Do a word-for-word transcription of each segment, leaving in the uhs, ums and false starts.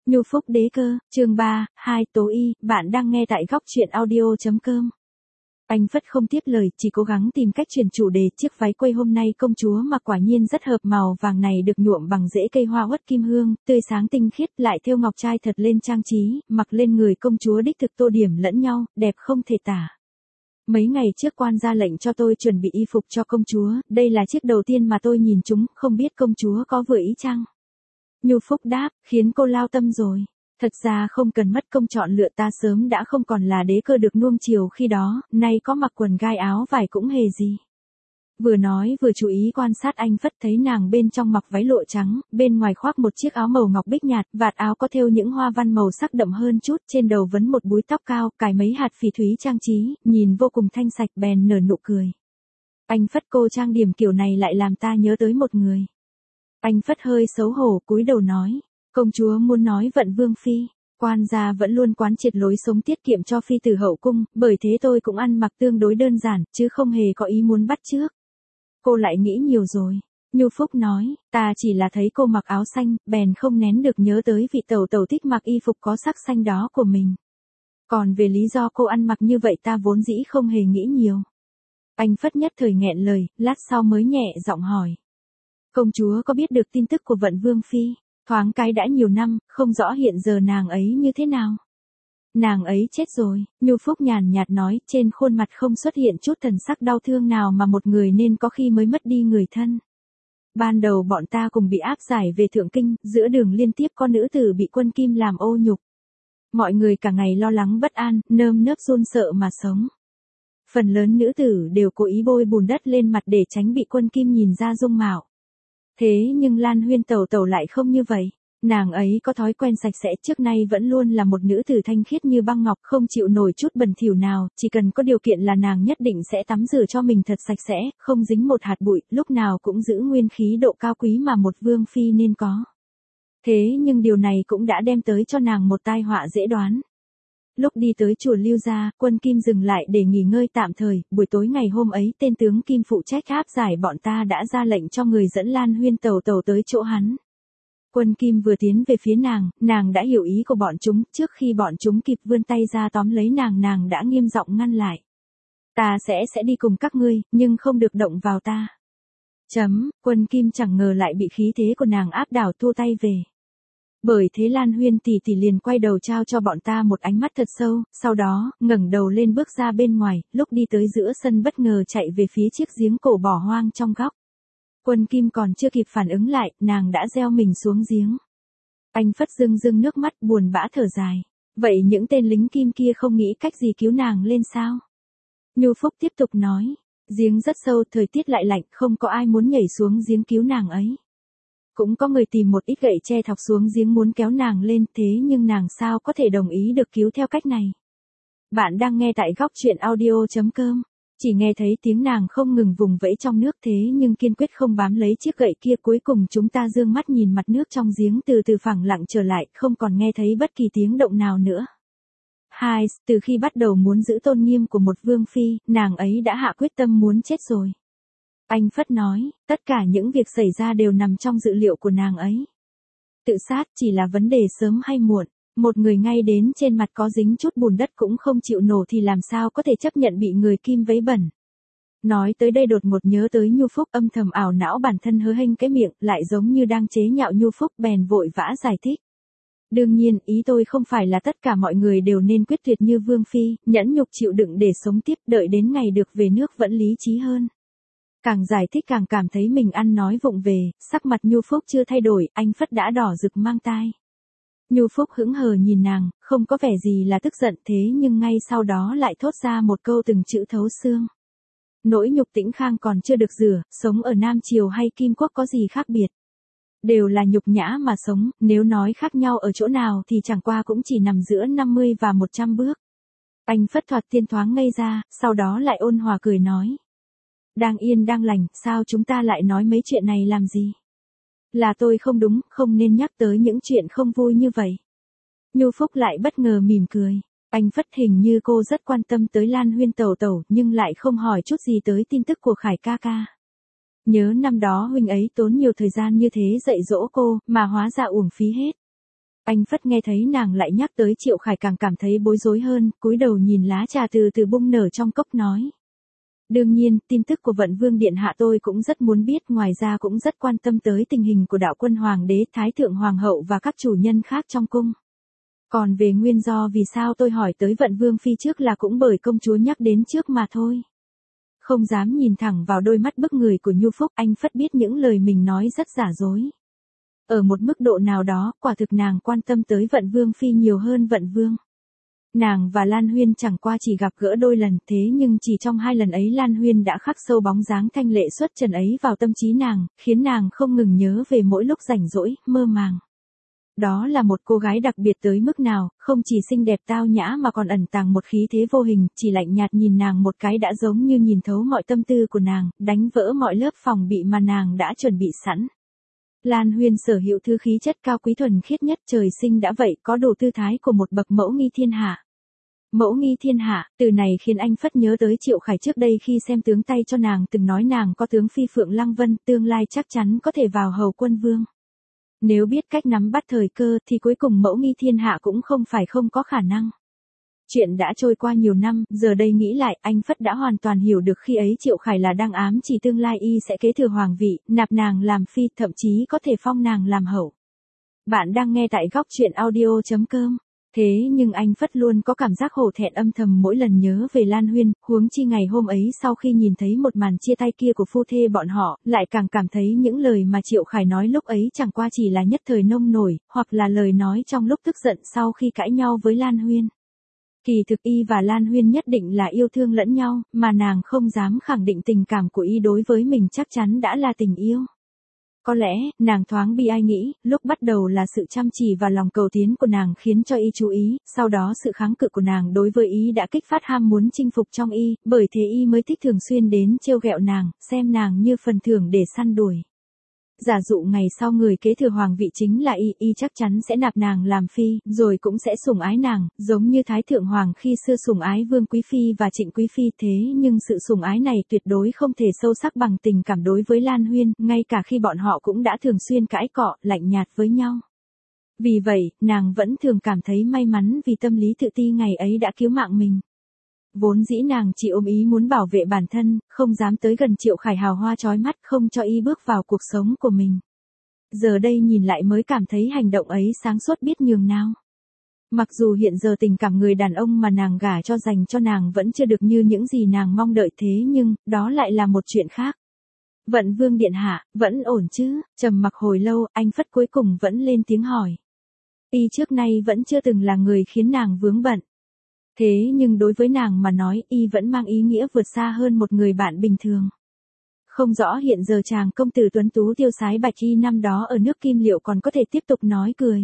Nhu Phúc đế cơ, chương ba, hai Tố y, bạn đang nghe tại góc truyện audio.com. Anh Phất không tiếp lời, chỉ cố gắng tìm cách chuyển chủ đề. Chiếc váy quây hôm nay công chúa mặc quả nhiên rất hợp, màu vàng này được nhuộm bằng rễ cây hoa uất kim hương, tươi sáng tinh khiết, lại thêu ngọc trai thật lên trang trí, mặc lên người công chúa đích thực tô điểm lẫn nhau, đẹp không thể tả. Mấy ngày trước quan ra lệnh cho tôi chuẩn bị y phục cho công chúa, đây là chiếc đầu tiên mà tôi nhìn chúng, không biết công chúa có vừa ý chăng? Nhu Phúc đáp, khiến cô lao tâm rồi. Thật ra không cần mất công chọn lựa, ta sớm đã không còn là đế cơ được nuông chiều khi đó, nay có mặc quần gai áo vải cũng hề gì. Vừa nói vừa chú ý quan sát anh Phất, thấy nàng bên trong mặc váy lụa trắng, bên ngoài khoác một chiếc áo màu ngọc bích nhạt, vạt áo có thêu những hoa văn màu sắc đậm hơn chút, trên đầu vấn một búi tóc cao, cài mấy hạt phỉ thúy trang trí, nhìn vô cùng thanh sạch, bèn nở nụ cười. Anh Phất, cô trang điểm kiểu này lại làm ta nhớ tới một người. Anh Phất hơi xấu hổ cúi đầu nói, công chúa muốn nói Vận Vương phi. Quan gia vẫn luôn quán triệt lối sống tiết kiệm cho phi tử hậu cung, bởi thế tôi cũng ăn mặc tương đối đơn giản, chứ không hề có ý muốn bắt chước. Cô lại nghĩ nhiều rồi. Nhu Phúc nói, ta chỉ là thấy cô mặc áo xanh, bèn không nén được nhớ tới vị tẩu tẩu thích mặc y phục có sắc xanh đó của mình. Còn về lý do cô ăn mặc như vậy ta vốn dĩ không hề nghĩ nhiều. Anh Phất nhất thời nghẹn lời, lát sau mới nhẹ giọng hỏi. Công chúa có biết được tin tức của Vận Vương phi? Thoáng cái đã nhiều năm, không rõ hiện giờ nàng ấy như thế nào. Nàng ấy chết rồi, Nhu Phúc nhàn nhạt nói, trên khuôn mặt không xuất hiện chút thần sắc đau thương nào mà một người nên có khi mới mất đi người thân. Ban đầu bọn ta cùng bị áp giải về Thượng Kinh, giữa đường liên tiếp có nữ tử bị quân Kim làm ô nhục. Mọi người cả ngày lo lắng bất an, nơm nớp run sợ mà sống. Phần lớn nữ tử đều cố ý bôi bùn đất lên mặt để tránh bị quân Kim nhìn ra dung mạo. Thế nhưng Lan Huyên tẩu tẩu lại không như vậy. Nàng ấy có thói quen sạch sẽ, trước nay vẫn luôn là một nữ tử thanh khiết như băng ngọc, không chịu nổi chút bẩn thỉu nào, chỉ cần có điều kiện là nàng nhất định sẽ tắm rửa cho mình thật sạch sẽ, không dính một hạt bụi, lúc nào cũng giữ nguyên khí độ cao quý mà một vương phi nên có. Thế nhưng điều này cũng đã đem tới cho nàng một tai họa dễ đoán. Lúc đi tới chùa Lưu Gia, quân Kim dừng lại để nghỉ ngơi tạm thời, buổi tối ngày hôm ấy tên tướng Kim phụ trách áp giải bọn ta đã ra lệnh cho người dẫn Lan Huyên tẩu tẩu tới chỗ hắn. Quân Kim vừa tiến về phía nàng, nàng đã hiểu ý của bọn chúng, trước khi bọn chúng kịp vươn tay ra tóm lấy nàng, nàng đã nghiêm giọng ngăn lại. Ta sẽ sẽ đi cùng các ngươi, nhưng không được động vào ta. Chấm, quân Kim chẳng ngờ lại bị khí thế của nàng áp đảo, thua tay về. Bởi thế Lan Huyên tỷ tỷ liền quay đầu trao cho bọn ta một ánh mắt thật sâu, sau đó, ngẩng đầu lên bước ra bên ngoài, lúc đi tới giữa sân bất ngờ chạy về phía chiếc giếng cổ bỏ hoang trong góc. Quân Kim còn chưa kịp phản ứng lại, nàng đã gieo mình xuống giếng. Anh Phất rưng rưng nước mắt buồn bã thở dài. Vậy những tên lính Kim kia không nghĩ cách gì cứu nàng lên sao? Nhu Phúc tiếp tục nói, giếng rất sâu, thời tiết lại lạnh, không có ai muốn nhảy xuống giếng cứu nàng ấy. Cũng có người tìm một ít gậy tre thọc xuống giếng muốn kéo nàng lên, thế nhưng nàng sao có thể đồng ý được cứu theo cách này. Bạn đang nghe tại góc truyện audio.com. Chỉ nghe thấy tiếng nàng không ngừng vùng vẫy trong nước, thế nhưng kiên quyết không bám lấy chiếc gậy kia. Cuối cùng chúng ta dương mắt nhìn mặt nước trong giếng từ từ phẳng lặng trở lại, không còn nghe thấy bất kỳ tiếng động nào nữa. Hai, từ khi bắt đầu muốn giữ tôn nghiêm của một vương phi, nàng ấy đã hạ quyết tâm muốn chết rồi. Anh Phất nói, tất cả những việc xảy ra đều nằm trong dự liệu của nàng ấy. Tự sát chỉ là vấn đề sớm hay muộn. Một người ngay đến trên mặt có dính chút bùn đất cũng không chịu nổ thì làm sao có thể chấp nhận bị người Kim vấy bẩn. Nói tới đây đột ngột nhớ tới Nhu Phúc, âm thầm ảo não bản thân hớ hênh cái miệng, lại giống như đang chế nhạo Nhu Phúc, bèn vội vã giải thích. Đương nhiên, ý tôi không phải là tất cả mọi người đều nên quyết tuyệt như Vương Phi, nhẫn nhục chịu đựng để sống tiếp, đợi đến ngày được về nước vẫn lý trí hơn. Càng giải thích càng cảm thấy mình ăn nói vụng về, sắc mặt Nhu Phúc chưa thay đổi, anh Phất đã đỏ rực mang tai. Nhu Phúc hững hờ nhìn nàng, không có vẻ gì là tức giận, thế nhưng ngay sau đó lại thốt ra một câu từng chữ thấu xương. Nỗi nhục Tĩnh Khang còn chưa được rửa, sống ở Nam Triều hay Kim Quốc có gì khác biệt. Đều là nhục nhã mà sống, nếu nói khác nhau ở chỗ nào thì chẳng qua cũng chỉ nằm giữa năm mươi và một trăm bước. Anh Phất thoạt tiên thoáng ngây ra, sau đó lại ôn hòa cười nói. Đang yên đang lành, sao chúng ta lại nói mấy chuyện này làm gì? Là tôi không đúng, không nên nhắc tới những chuyện không vui như vậy. Nhu Phúc lại bất ngờ mỉm cười. Anh Phất hình như cô rất quan tâm tới Lan Huyên tẩu tẩu, nhưng lại không hỏi chút gì tới tin tức của Khải ca ca. Nhớ năm đó huynh ấy tốn nhiều thời gian như thế dạy dỗ cô, mà hóa ra uổng phí hết. Anh Phất nghe thấy nàng lại nhắc tới Triệu Khải càng cảm thấy bối rối hơn, cúi đầu nhìn lá trà từ từ bung nở trong cốc nói. Đương nhiên, tin tức của Vận Vương Điện Hạ tôi cũng rất muốn biết, ngoài ra cũng rất quan tâm tới tình hình của đạo quân Hoàng đế, Thái thượng Hoàng hậu và các chủ nhân khác trong cung. Còn về nguyên do vì sao tôi hỏi tới Vận Vương Phi trước là cũng bởi công chúa nhắc đến trước mà thôi. Không dám nhìn thẳng vào đôi mắt bức người của Nhu Phúc, anh Phất biết những lời mình nói rất giả dối. Ở một mức độ nào đó, quả thực nàng quan tâm tới Vận Vương Phi nhiều hơn Vận Vương. Nàng và Lan Huyên chẳng qua chỉ gặp gỡ đôi lần, thế nhưng chỉ trong hai lần ấy Lan Huyên đã khắc sâu bóng dáng thanh lệ xuất trần ấy vào tâm trí nàng, khiến nàng không ngừng nhớ về mỗi lúc rảnh rỗi, mơ màng. Đó là một cô gái đặc biệt tới mức nào, không chỉ xinh đẹp tao nhã mà còn ẩn tàng một khí thế vô hình, chỉ lạnh nhạt nhìn nàng một cái đã giống như nhìn thấu mọi tâm tư của nàng, đánh vỡ mọi lớp phòng bị mà nàng đã chuẩn bị sẵn. Lan Huyên sở hữu thứ khí chất cao quý thuần khiết nhất, trời sinh đã vậy, có đủ tư thái của một bậc mẫu nghi thiên hạ. Mẫu nghi thiên hạ, từ này khiến anh Phất nhớ tới Triệu Khải trước đây khi xem tướng tay cho nàng từng nói nàng có tướng phi Phượng Lăng Vân, tương lai chắc chắn có thể vào hầu quân vương. Nếu biết cách nắm bắt thời cơ thì cuối cùng mẫu nghi thiên hạ cũng không phải không có khả năng. Chuyện đã trôi qua nhiều năm, giờ đây nghĩ lại, anh Phất đã hoàn toàn hiểu được khi ấy Triệu Khải là đang ám chỉ tương lai y sẽ kế thừa hoàng vị, nạp nàng làm phi, thậm chí có thể phong nàng làm hậu. Bạn đang nghe tại góc truyện audio chấm com. Thế nhưng anh Phất luôn có cảm giác hổ thẹn âm thầm mỗi lần nhớ về Lan Huyên, huống chi ngày hôm ấy sau khi nhìn thấy một màn chia tay kia của phu thê bọn họ, lại càng cảm thấy những lời mà Triệu Khải nói lúc ấy chẳng qua chỉ là nhất thời nông nổi, hoặc là lời nói trong lúc tức giận sau khi cãi nhau với Lan Huyên. Kỳ thực y và Lan Huyên nhất định là yêu thương lẫn nhau, mà nàng không dám khẳng định tình cảm của y đối với mình chắc chắn đã là tình yêu. Có lẽ, nàng thoáng bi ai nghĩ, lúc bắt đầu là sự chăm chỉ và lòng cầu tiến của nàng khiến cho y chú ý, sau đó sự kháng cự của nàng đối với y đã kích phát ham muốn chinh phục trong y, bởi thế y mới thích thường xuyên đến trêu ghẹo nàng, xem nàng như phần thưởng để săn đuổi. Giả dụ ngày sau người kế thừa hoàng vị chính là y, y chắc chắn sẽ nạp nàng làm phi, rồi cũng sẽ sủng ái nàng, giống như Thái Thượng Hoàng khi xưa sủng ái Vương Quý Phi và Trịnh Quý Phi, thế nhưng sự sủng ái này tuyệt đối không thể sâu sắc bằng tình cảm đối với Lan Huyên, ngay cả khi bọn họ cũng đã thường xuyên cãi cọ, lạnh nhạt với nhau. Vì vậy, nàng vẫn thường cảm thấy may mắn vì tâm lý tự ti ngày ấy đã cứu mạng mình. Vốn dĩ nàng chỉ ôm ý muốn bảo vệ bản thân, không dám tới gần Triệu Khải hào hoa chói mắt, không cho y bước vào cuộc sống của mình. Giờ đây nhìn lại mới cảm thấy hành động ấy sáng suốt biết nhường nào. Mặc dù hiện giờ tình cảm người đàn ông mà nàng gả cho dành cho nàng vẫn chưa được như những gì nàng mong đợi, thế nhưng, đó lại là một chuyện khác. Vận Vương Điện Hạ, vẫn ổn chứ? Trầm mặc hồi lâu, anh Phất cuối cùng vẫn lên tiếng hỏi. Y trước nay vẫn chưa từng là người khiến nàng vướng bận. Thế nhưng đối với nàng mà nói, y vẫn mang ý nghĩa vượt xa hơn một người bạn bình thường. Không rõ hiện giờ chàng công tử tuấn tú tiêu sái bạch y năm đó ở nước Kim liệu còn có thể tiếp tục nói cười.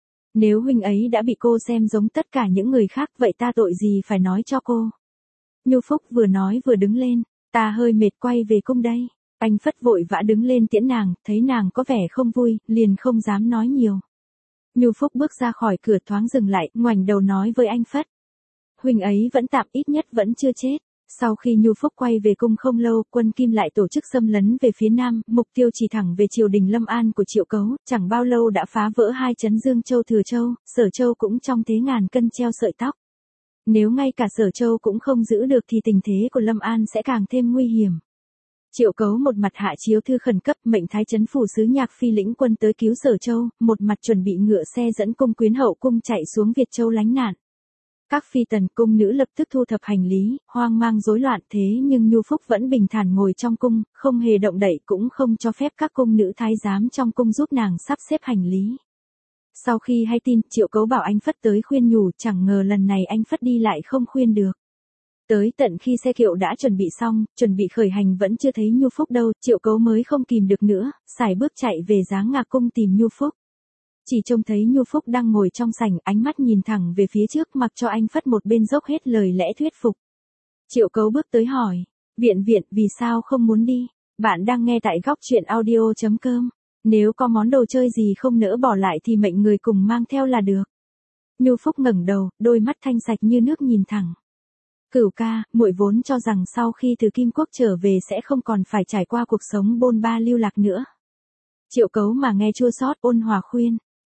Nếu huynh ấy đã bị cô xem giống tất cả những người khác, vậy ta tội gì phải nói cho cô. Nhu Phúc vừa nói vừa đứng lên, ta hơi mệt quay về cung đây. Anh Phất vội vã đứng lên tiễn nàng, thấy nàng có vẻ không vui, liền không dám nói nhiều. Nhu Phúc bước ra khỏi cửa thoáng dừng lại, ngoảnh đầu nói với anh Phất. Huynh ấy vẫn tạm, ít nhất vẫn chưa chết. Sau khi Nhu Phúc quay về cung không lâu, quân Kim lại tổ chức xâm lấn về phía nam, mục tiêu chỉ thẳng về triều đình Lâm An của Triệu Cấu, chẳng bao lâu đã phá vỡ hai trấn Dương Châu Thừa Châu, Sở Châu cũng trong thế ngàn cân treo sợi tóc. Nếu ngay cả Sở Châu cũng không giữ được thì tình thế của Lâm An sẽ càng thêm nguy hiểm. Triệu Cấu một mặt hạ chiếu thư khẩn cấp mệnh thái trấn phủ sứ Nhạc Phi lĩnh quân tới cứu Sở Châu, một mặt chuẩn bị ngựa xe dẫn cung quyến hậu cung chạy xuống Việt Châu lánh nạn. Các phi tần cung nữ lập tức thu thập hành lý, hoang mang rối loạn, thế nhưng Nhu Phúc vẫn bình thản ngồi trong cung, không hề động đậy, cũng không cho phép các cung nữ thái giám trong cung giúp nàng sắp xếp hành lý. Sau khi hay tin, Triệu Cấu bảo anh Phất tới khuyên nhủ, chẳng ngờ lần này anh Phất đi lại không khuyên được. Tới tận khi xe kiệu đã chuẩn bị xong, chuẩn bị khởi hành vẫn chưa thấy Nhu Phúc đâu, Triệu Cấu mới không kìm được nữa, sải bước chạy về Giáng Ngạc cung tìm Nhu Phúc. Chỉ trông thấy Nhu Phúc đang ngồi trong sảnh, ánh mắt nhìn thẳng về phía trước, mặc cho anh Phất một bên dốc hết lời lẽ thuyết phục. Triệu Cấu bước tới hỏi, viện viện, vì sao không muốn đi? Bạn đang nghe tại góc truyện audio chấm com. Nếu có món đồ chơi gì không nỡ bỏ lại thì mệnh người cùng mang theo là được. Nhu Phúc ngẩng đầu, đôi mắt thanh sạch như nước nhìn thẳng. Cửu ca, muội vốn cho rằng sau khi từ Kim Quốc trở về sẽ không còn phải trải qua cuộc sống bôn ba lưu lạc nữa. Triệu Cấu mà nghe chua xót, ôn hòa khuyên.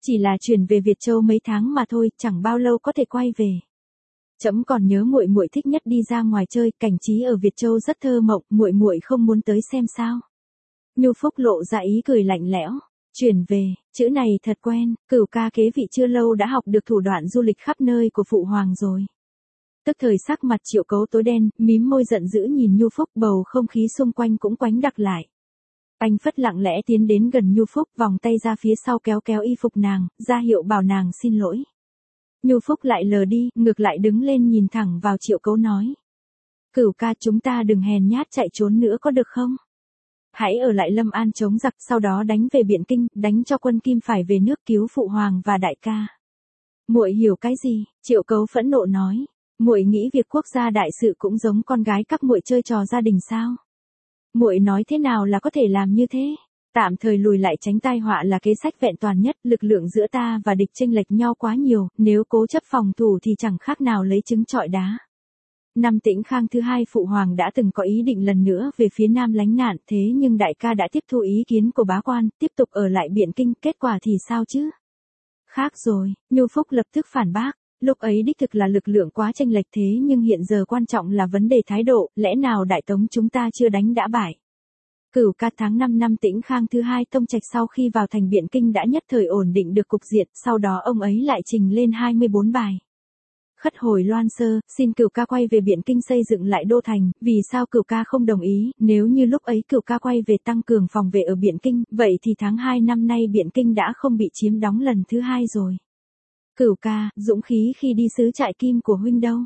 Chỉ là chuyển về Việt Châu mấy tháng mà thôi, chẳng bao lâu có thể quay về. Trẫm còn nhớ muội muội thích nhất đi ra ngoài chơi, cảnh trí ở Việt Châu rất thơ mộng, muội muội không muốn tới xem sao? Nhu Phúc lộ ra ý cười lạnh lẽo. Chuyển về, chữ này thật quen, Cửu ca kế vị chưa lâu đã học được thủ đoạn du lịch khắp nơi của phụ hoàng rồi. Tức thời sắc mặt Triệu Cấu tối đen, mím môi giận dữ nhìn Nhu Phúc, bầu không khí xung quanh cũng quánh đặc lại. Anh Phất lặng lẽ tiến đến gần Nhu Phúc, vòng tay ra phía sau kéo kéo y phục nàng, ra hiệu bảo nàng xin lỗi. Nhu Phúc lại lờ đi, ngược lại đứng lên nhìn thẳng vào Triệu Cấu nói. Cửu ca, chúng ta đừng hèn nhát chạy trốn nữa có được không? Hãy ở lại Lâm An chống giặc, sau đó đánh về Biện Kinh, đánh cho quân Kim phải về nước cứu phụ hoàng và đại ca. Muội hiểu cái gì? Triệu Cấu phẫn nộ nói. Muội nghĩ việc quốc gia đại sự cũng giống con gái các muội chơi trò gia đình sao? Muội nói thế nào là có thể làm như thế? Tạm thời lùi lại tránh tai họa là kế sách vẹn toàn nhất, lực lượng giữa ta và địch chênh lệch nhau quá nhiều, nếu cố chấp phòng thủ thì chẳng khác nào lấy trứng trọi đá. Năm Tĩnh Khang thứ hai phụ hoàng đã từng có ý định lần nữa về phía nam lánh nạn, thế nhưng đại ca đã tiếp thu ý kiến của bá quan, tiếp tục ở lại Biện Kinh, kết quả thì sao chứ? Khác rồi, Nhu Phúc lập tức phản bác, lúc ấy đích thực là lực lượng quá chênh lệch thế nhưng hiện giờ quan trọng là vấn đề thái độ, lẽ nào Đại Tống chúng ta chưa đánh đã bại? Cửu ca, tháng năm năm Tĩnh Khang thứ hai tông trạch sau khi vào thành Biện Kinh đã nhất thời ổn định được cục diện, sau đó ông ấy lại trình lên hai mươi bốn bài. Khất hồi Loan Sơ, xin Cửu ca quay về Biện Kinh xây dựng lại đô thành, vì sao Cửu ca không đồng ý, nếu như lúc ấy Cửu ca quay về tăng cường phòng vệ ở Biện Kinh, vậy thì tháng hai năm nay Biện Kinh đã không bị chiếm đóng lần thứ hai rồi. Cửu ca, dũng khí khi đi sứ trại Kim của huynh đâu?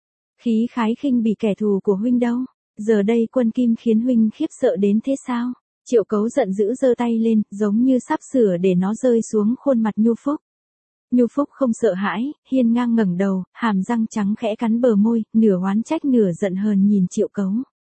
Khí khái khinh bỉ kẻ thù của huynh đâu? Giờ đây quân Kim khiến huynh khiếp sợ đến thế sao? Triệu Cấu giận dữ giơ tay lên, giống như sắp sửa để nó rơi xuống khuôn mặt Nhu Phúc. Nhu Phúc không sợ hãi, hiên ngang ngẩng đầu, hàm răng trắng khẽ cắn bờ môi, nửa oán trách nửa giận hờn nhìn Triệu Cấu.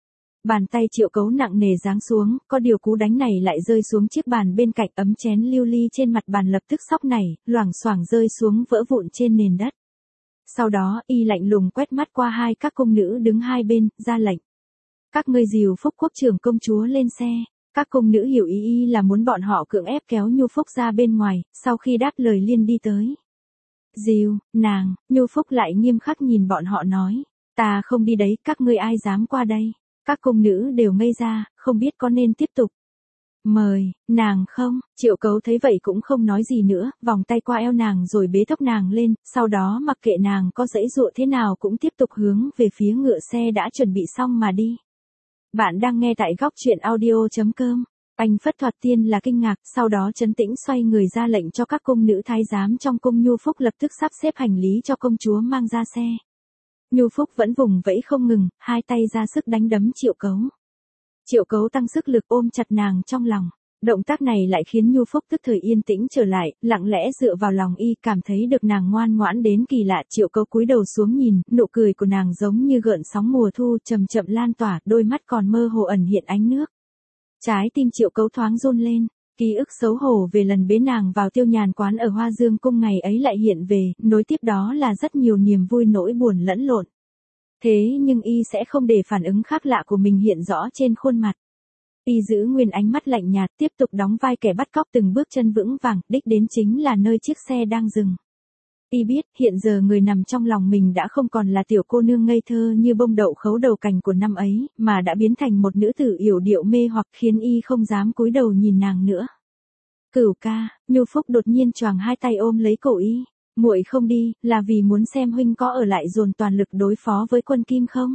Bàn tay Triệu Cấu nặng nề giáng xuống, có điều cú đánh này lại rơi xuống chiếc bàn bên cạnh, ấm chén lưu ly trên mặt bàn lập tức xóc nảy, loảng xoảng rơi xuống vỡ vụn trên nền đất. Sau đó, y lạnh lùng quét mắt qua hai các cung nữ đứng hai bên, ra lệnh. Các ngươi dìu Phúc quốc trưởng công chúa lên xe. Các cung nữ hiểu ý y là muốn bọn họ cưỡng ép kéo Nhu Phúc ra bên ngoài, sau khi đáp lời liên đi tới. Dìu, nàng, Nhu Phúc lại nghiêm khắc nhìn bọn họ nói. Ta không đi đấy, các ngươi ai dám qua đây. Các cung nữ đều ngây ra, không biết có nên tiếp tục. Mời, nàng không, Triệu Cấu thấy vậy cũng không nói gì nữa, vòng tay qua eo nàng rồi bế tóc nàng lên, sau đó mặc kệ nàng có giãy giụa thế nào cũng tiếp tục hướng về phía ngựa xe đã chuẩn bị xong mà đi. Bạn đang nghe tại góc truyện audio chấm com. Anh Phất thoạt tiên là kinh ngạc, sau đó trấn tĩnh xoay người ra lệnh cho các cung nữ thái giám trong cung Nhu Phúc lập tức sắp xếp hành lý cho công chúa mang ra xe. Nhu Phúc vẫn vùng vẫy không ngừng, hai tay ra sức đánh đấm Triệu Cấu. Triệu Cấu tăng sức lực ôm chặt nàng trong lòng. Động tác này lại khiến Nhu Phúc tức thời yên tĩnh trở lại, lặng lẽ dựa vào lòng y, cảm thấy được nàng ngoan ngoãn đến kỳ lạ. Triệu Cấu cúi đầu xuống nhìn, nụ cười của nàng giống như gợn sóng mùa thu chậm chậm lan tỏa, đôi mắt còn mơ hồ ẩn hiện ánh nước. Trái tim Triệu Cấu thoáng run lên, ký ức xấu hổ về lần bế nàng vào Tiêu Nhàn quán ở Hoa Dương cung ngày ấy lại hiện về, nối tiếp đó là rất nhiều niềm vui nỗi buồn lẫn lộn. Thế nhưng y sẽ không để phản ứng khác lạ của mình hiện rõ trên khuôn mặt. Y giữ nguyên ánh mắt lạnh nhạt, tiếp tục đóng vai kẻ bắt cóc, từng bước chân vững vàng, đích đến chính là nơi chiếc xe đang dừng. Y biết, hiện giờ người nằm trong lòng mình đã không còn là tiểu cô nương ngây thơ như bông đậu khấu đầu cành của năm ấy, mà đã biến thành một nữ tử yểu điệu mê hoặc, khiến y không dám cúi đầu nhìn nàng nữa. Cửu ca, Nhu Phúc đột nhiên choàng hai tay ôm lấy cổ y. Muội không đi, là vì muốn xem huynh có ở lại dồn toàn lực đối phó với quân Kim không?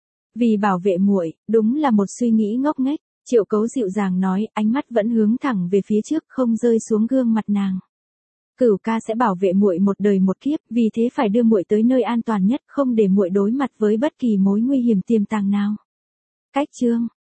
Vì bảo vệ muội, đúng là một suy nghĩ ngốc nghếch. Triệu Cấu dịu dàng nói, ánh mắt vẫn hướng thẳng về phía trước, không rơi xuống gương mặt nàng. Cửu ca sẽ bảo vệ muội một đời một kiếp, vì thế phải đưa muội tới nơi an toàn nhất, không để muội đối mặt với bất kỳ mối nguy hiểm tiềm tàng nào. Cách chương